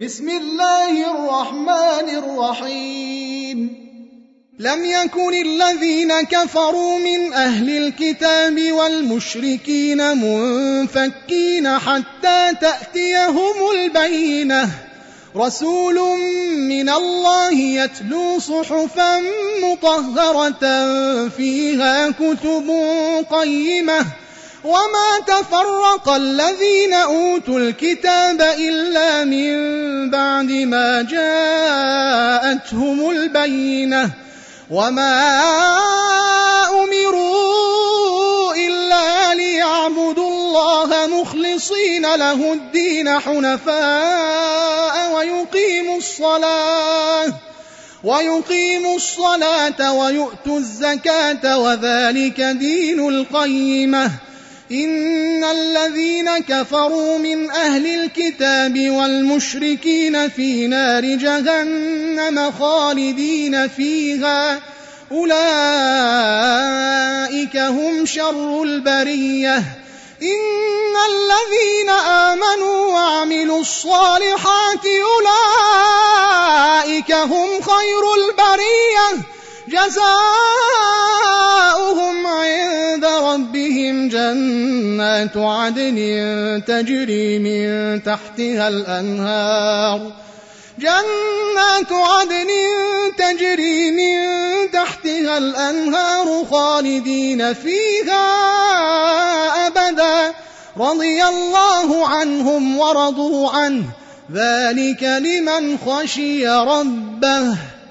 بسم الله الرحمن الرحيم لم يكن الذين كفروا من أهل الكتاب والمشركين منفكين حتى تأتيهم البينة رسول من الله يتلو صحفا مطهرة فيها كتب قيمة وما تفرق الذين أوتوا الكتاب إلا من بعد ما جاءتهم البينة وما أمروا إلا ليعبدوا الله مخلصين له الدين حنفاء ويقيموا الصلاة ويؤتوا الزكاة وذلك دين القيمة إن الذين كفروا من أهل الكتاب والمشركين في نار جهنم خالدين فيها أولئك هم شر البرية إن الذين آمنوا وعملوا الصالحات أولئك هم خير البرية جزاؤهم عند ربهم جنات عدن تجري من تحتها الأنهار خالدين فيها أبدا رضي الله عنهم ورضوا عنه ذلك لمن خشي ربه